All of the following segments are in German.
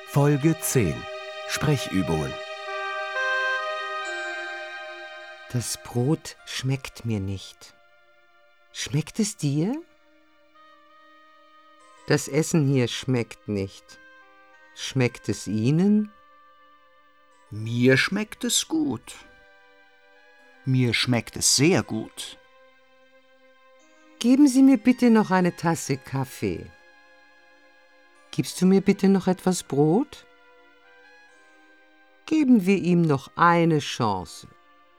Folge 10. Sprechübungen. Das Brot schmeckt mir nicht. Schmeckt es dir? Das Essen hier schmeckt nicht. Schmeckt es Ihnen? Mir schmeckt es gut. Mir schmeckt es sehr gut. Geben Sie mir bitte noch eine Tasse Kaffee. Gibst du mir bitte noch etwas Brot? Geben wir ihm noch eine Chance.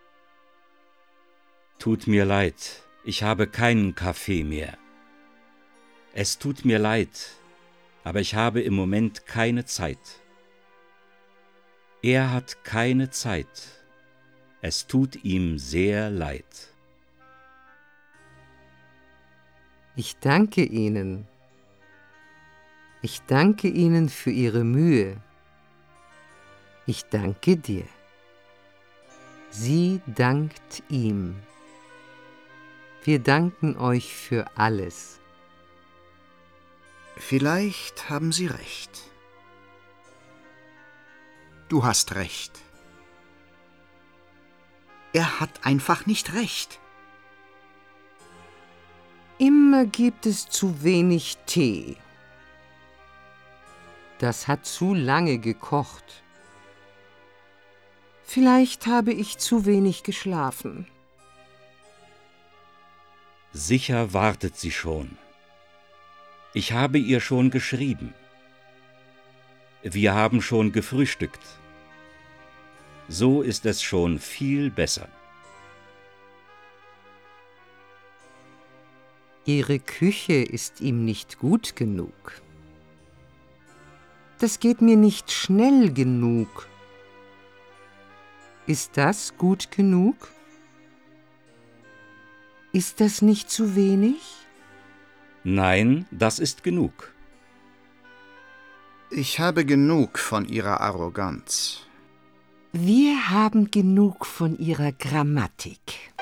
Tut mir leid, ich habe keinen Kaffee mehr. Es tut mir leid, aber ich habe im Moment keine Zeit. Er hat keine Zeit. Es tut ihm sehr leid. Ich danke Ihnen. Ich danke Ihnen für Ihre Mühe. Ich danke dir. Sie dankt ihm. Wir danken euch für alles. Vielleicht haben Sie recht. Du hast recht. Er hat einfach nicht recht. Immer gibt es zu wenig Tee. Das hat zu lange gekocht. Vielleicht habe ich zu wenig geschlafen. Sicher wartet sie schon. Ich habe ihr schon geschrieben. Wir haben schon gefrühstückt. So ist es schon viel besser. Ihre Küche ist ihm nicht gut genug. Das geht mir nicht schnell genug. Ist das gut genug? Ist das nicht zu wenig? Nein, das ist genug. Ich habe genug von Ihrer Arroganz. Wir haben genug von Ihrer Grammatik.